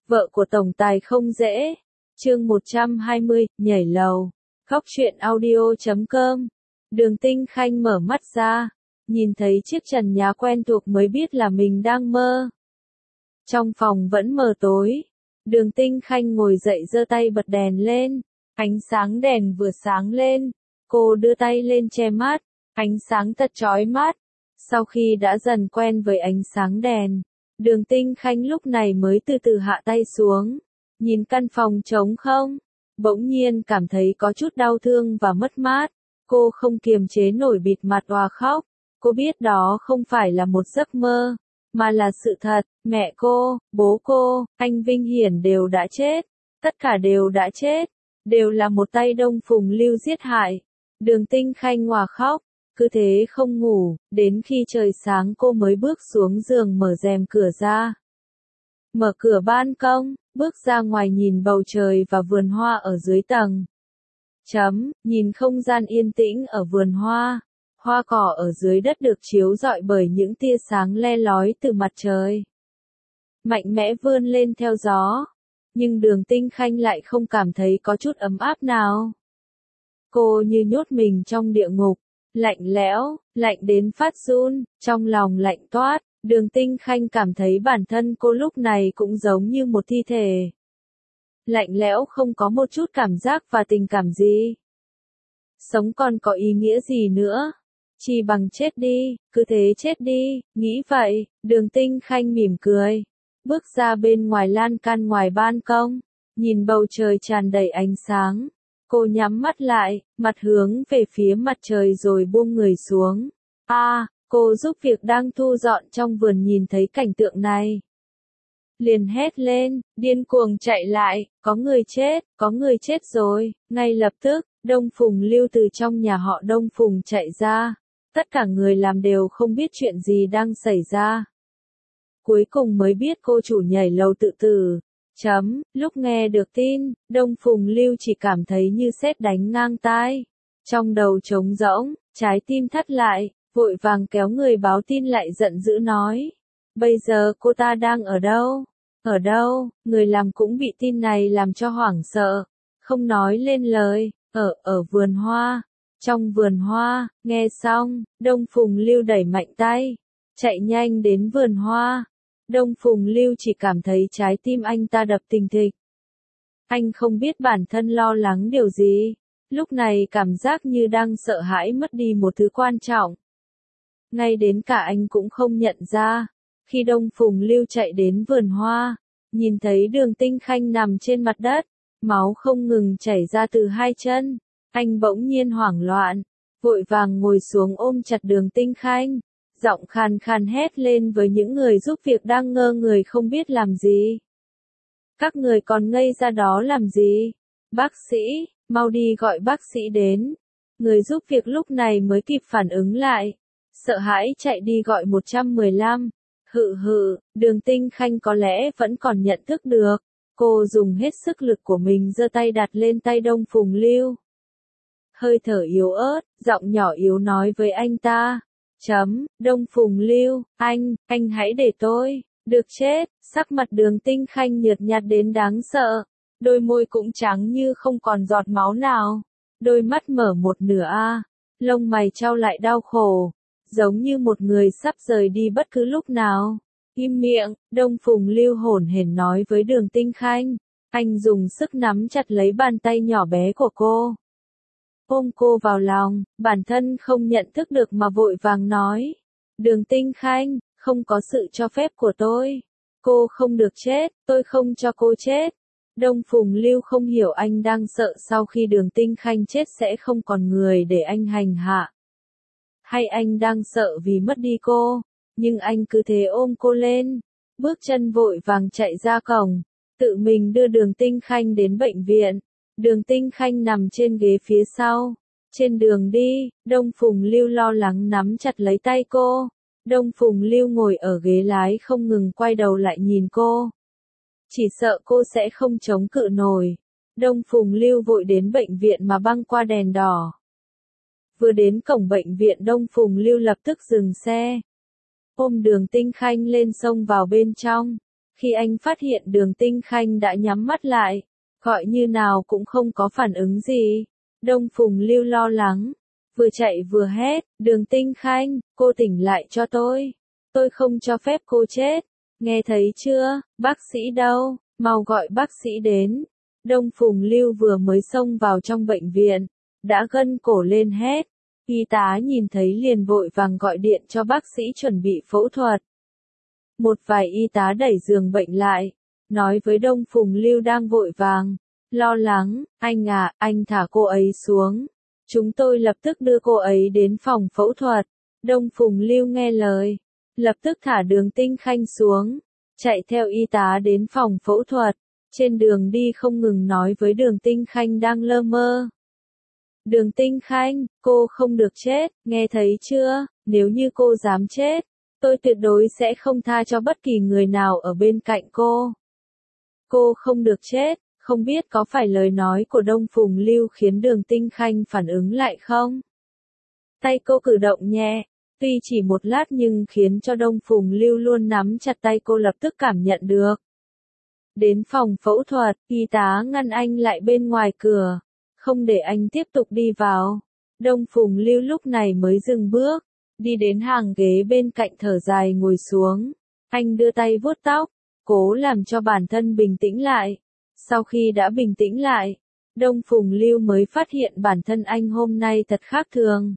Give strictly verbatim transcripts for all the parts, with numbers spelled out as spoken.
Vợ của tổng tài không dễ. Chương một trăm hai mươi, nhảy lầu. Khóc chuyện audio chấm com. Đường Tinh Khanh mở mắt ra, nhìn thấy chiếc trần nhà quen thuộc mới biết là mình đang mơ. Trong phòng vẫn mờ tối. Đường Tinh Khanh ngồi dậy giơ tay bật đèn lên. Ánh sáng đèn vừa sáng lên, cô đưa tay lên che mắt. Ánh sáng thật chói mắt. Sau khi đã dần quen với ánh sáng đèn, Đường Tinh Khanh lúc này mới từ từ hạ tay xuống, nhìn căn phòng trống không, bỗng nhiên cảm thấy có chút đau thương và mất mát. Cô không kiềm chế nổi bịt mặt òa khóc. Cô biết đó không phải là một giấc mơ, mà là sự thật. Mẹ cô, bố cô, anh Vinh Hiển đều đã chết. Tất cả đều đã chết. Đều là một tay Đông Phùng Lưu giết hại. Đường Tinh Khanh òa khóc. Cứ thế không ngủ, đến khi trời sáng cô mới bước xuống giường mở rèm cửa ra. Mở cửa ban công, bước ra ngoài nhìn bầu trời và vườn hoa ở dưới tầng. Chấm, nhìn không gian yên tĩnh ở vườn hoa. Hoa cỏ ở dưới đất được chiếu rọi bởi những tia sáng le lói từ mặt trời. Mạnh mẽ vươn lên theo gió. Nhưng Đường Tinh Khanh lại không cảm thấy có chút ấm áp nào. Cô như nhốt mình trong địa ngục. Lạnh lẽo, lạnh đến phát run, trong lòng lạnh toát. Đường Tinh Khanh cảm thấy bản thân cô lúc này cũng giống như một thi thể. Lạnh lẽo không có một chút cảm giác và tình cảm gì. Sống còn có ý nghĩa gì nữa? Chỉ bằng chết đi, cứ thế chết đi, nghĩ vậy. Đường Tinh Khanh mỉm cười, bước ra bên ngoài lan can ngoài ban công, nhìn bầu trời tràn đầy ánh sáng. Cô nhắm mắt lại, mặt hướng về phía mặt trời rồi buông người xuống. A, à, cô giúp việc đang thu dọn trong vườn nhìn thấy cảnh tượng này. Liền hét lên, điên cuồng chạy lại, có người chết, có người chết rồi. Ngay lập tức, Đông Phùng Lưu từ trong nhà họ Đông Phùng chạy ra. Tất cả người làm đều không biết chuyện gì đang xảy ra. Cuối cùng mới biết cô chủ nhảy lầu tự tử. Chấm, lúc nghe được tin, Đông Phùng Lưu chỉ cảm thấy như sét đánh ngang tai. Trong đầu trống rỗng, trái tim thắt lại, vội vàng kéo người báo tin lại giận dữ nói. Bây giờ cô ta đang ở đâu? Ở đâu? Người làm cũng bị tin này làm cho hoảng sợ. Không nói lên lời, ở, ở vườn hoa. Trong vườn hoa, nghe xong, Đông Phùng Lưu đẩy mạnh tay. Chạy nhanh đến vườn hoa. Đông Phùng Lưu chỉ cảm thấy trái tim anh ta đập thình thịch. Anh không biết bản thân lo lắng điều gì. Lúc này cảm giác như đang sợ hãi mất đi một thứ quan trọng. Ngay đến cả anh cũng không nhận ra. Khi Đông Phùng Lưu chạy đến vườn hoa, nhìn thấy Đường Tinh Khanh nằm trên mặt đất, máu không ngừng chảy ra từ hai chân. Anh bỗng nhiên hoảng loạn, vội vàng ngồi xuống ôm chặt Đường Tinh Khanh. Giọng khàn khàn hét lên với những người giúp việc đang ngơ người không biết làm gì. Các người còn ngây ra đó làm gì? Bác sĩ, mau đi gọi bác sĩ đến. Người giúp việc lúc này mới kịp phản ứng lại. Sợ hãi chạy đi gọi một một lăm. Hự hự, Đường Tinh Khanh có lẽ vẫn còn nhận thức được. Cô dùng hết sức lực của mình giơ tay đặt lên tay Đông Phùng Lưu. Hơi thở yếu ớt, giọng nhỏ yếu nói với anh ta. Chấm, Đông Phùng Lưu, anh, anh hãy để tôi, được chết. Sắc mặt Đường Tinh Khanh nhợt nhạt đến đáng sợ, đôi môi cũng trắng như không còn giọt máu nào, đôi mắt mở một nửa a, lông mày chau lại đau khổ, giống như một người sắp rời đi bất cứ lúc nào. Im miệng, Đông Phùng Lưu hổn hển nói với Đường Tinh Khanh, anh dùng sức nắm chặt lấy bàn tay nhỏ bé của cô. Ôm cô vào lòng, bản thân không nhận thức được mà vội vàng nói. Đường Tinh Khanh, không có sự cho phép của tôi. Cô không được chết, tôi không cho cô chết. Đông Phùng Lưu không hiểu anh đang sợ sau khi Đường Tinh Khanh chết sẽ không còn người để anh hành hạ. Hay anh đang sợ vì mất đi cô, nhưng anh cứ thế ôm cô lên. Bước chân vội vàng chạy ra cổng, tự mình đưa Đường Tinh Khanh đến bệnh viện. Đường Tinh Khanh nằm trên ghế phía sau. Trên đường đi, Đông Phùng Lưu lo lắng nắm chặt lấy tay cô. Đông Phùng Lưu ngồi ở ghế lái không ngừng quay đầu lại nhìn cô. Chỉ sợ cô sẽ không chống cự nổi. Đông Phùng Lưu vội đến bệnh viện mà băng qua đèn đỏ. Vừa đến cổng bệnh viện Đông Phùng Lưu lập tức dừng xe. Ôm Đường Tinh Khanh lên xông vào bên trong. Khi anh phát hiện Đường Tinh Khanh đã nhắm mắt lại, gọi như nào cũng không có phản ứng gì, Đông Phùng Lưu lo lắng, vừa chạy vừa hét, Đường Tinh Khanh, cô tỉnh lại cho tôi, tôi không cho phép cô chết, nghe thấy chưa, bác sĩ đâu, mau gọi bác sĩ đến. Đông Phùng Lưu vừa mới xông vào trong bệnh viện, đã gân cổ lên hét, y tá nhìn thấy liền vội vàng gọi điện cho bác sĩ chuẩn bị phẫu thuật. Một vài y tá đẩy giường bệnh lại, nói với Đông Phùng Lưu đang vội vàng, lo lắng, anh à, anh thả cô ấy xuống. Chúng tôi lập tức đưa cô ấy đến phòng phẫu thuật. Đông Phùng Lưu nghe lời, lập tức thả Đường Tinh Khanh xuống, chạy theo y tá đến phòng phẫu thuật. Trên đường đi không ngừng nói với Đường Tinh Khanh đang lơ mơ. Đường Tinh Khanh, cô không được chết, nghe thấy chưa, nếu như cô dám chết, tôi tuyệt đối sẽ không tha cho bất kỳ người nào ở bên cạnh cô. Cô không được chết, không biết có phải lời nói của Đông Phùng Lưu khiến Đường Tinh Khanh phản ứng lại không? Tay cô cử động nhẹ, tuy chỉ một lát nhưng khiến cho Đông Phùng Lưu luôn nắm chặt tay cô lập tức cảm nhận được. Đến phòng phẫu thuật, y tá ngăn anh lại bên ngoài cửa, không để anh tiếp tục đi vào. Đông Phùng Lưu lúc này mới dừng bước, đi đến hàng ghế bên cạnh thở dài ngồi xuống. Anh đưa tay vuốt tóc, cố làm cho bản thân bình tĩnh lại. Sau khi đã bình tĩnh lại, Đông Phùng Lưu mới phát hiện bản thân anh hôm nay thật khác thường.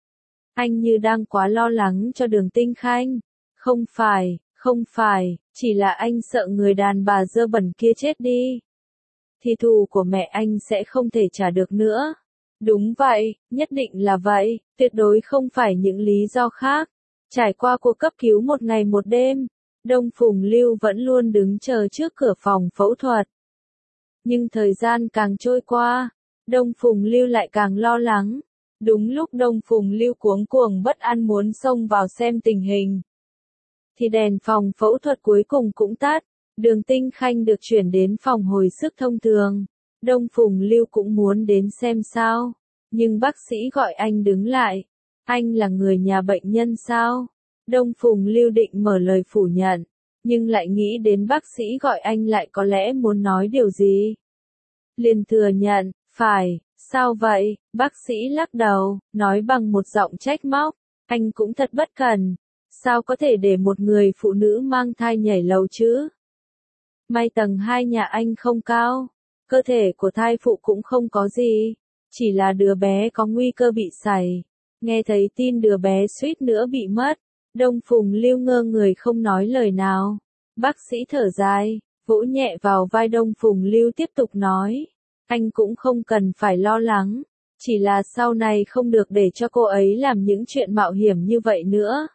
Anh như đang quá lo lắng cho Đường Tinh Khanh. Không phải, không phải, chỉ là anh sợ người đàn bà dơ bẩn kia chết đi. Thì thù của mẹ anh sẽ không thể trả được nữa. Đúng vậy, nhất định là vậy, tuyệt đối không phải những lý do khác. Trải qua cuộc cấp cứu một ngày một đêm, Đông Phùng Lưu vẫn luôn đứng chờ trước cửa phòng phẫu thuật. Nhưng thời gian càng trôi qua, Đông Phùng Lưu lại càng lo lắng. Đúng lúc Đông Phùng Lưu cuống cuồng bất an muốn xông vào xem tình hình, thì đèn phòng phẫu thuật cuối cùng cũng tắt. Đường Tinh Khanh được chuyển đến phòng hồi sức thông thường. Đông Phùng Lưu cũng muốn đến xem sao, nhưng bác sĩ gọi anh đứng lại. Anh là người nhà bệnh nhân sao? Đông Phùng Lưu định mở lời phủ nhận, nhưng lại nghĩ đến bác sĩ gọi anh lại có lẽ muốn nói điều gì. Liền thừa nhận, phải, sao vậy? Bác sĩ lắc đầu, nói bằng một giọng trách móc, anh cũng thật bất cẩn. Sao có thể để một người phụ nữ mang thai nhảy lầu chứ? May tầng hai nhà anh không cao, cơ thể của thai phụ cũng không có gì, chỉ là đứa bé có nguy cơ bị sảy. Nghe thấy tin đứa bé suýt nữa bị mất, Đông Phùng Lưu ngơ người không nói lời nào. Bác sĩ thở dài, vỗ nhẹ vào vai Đông Phùng Lưu tiếp tục nói, anh cũng không cần phải lo lắng, chỉ là sau này không được để cho cô ấy làm những chuyện mạo hiểm như vậy nữa.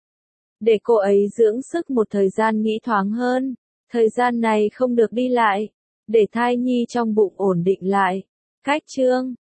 Để cô ấy dưỡng sức một thời gian nghĩ thoáng hơn, thời gian này không được đi lại, để thai nhi trong bụng ổn định lại. Cách chương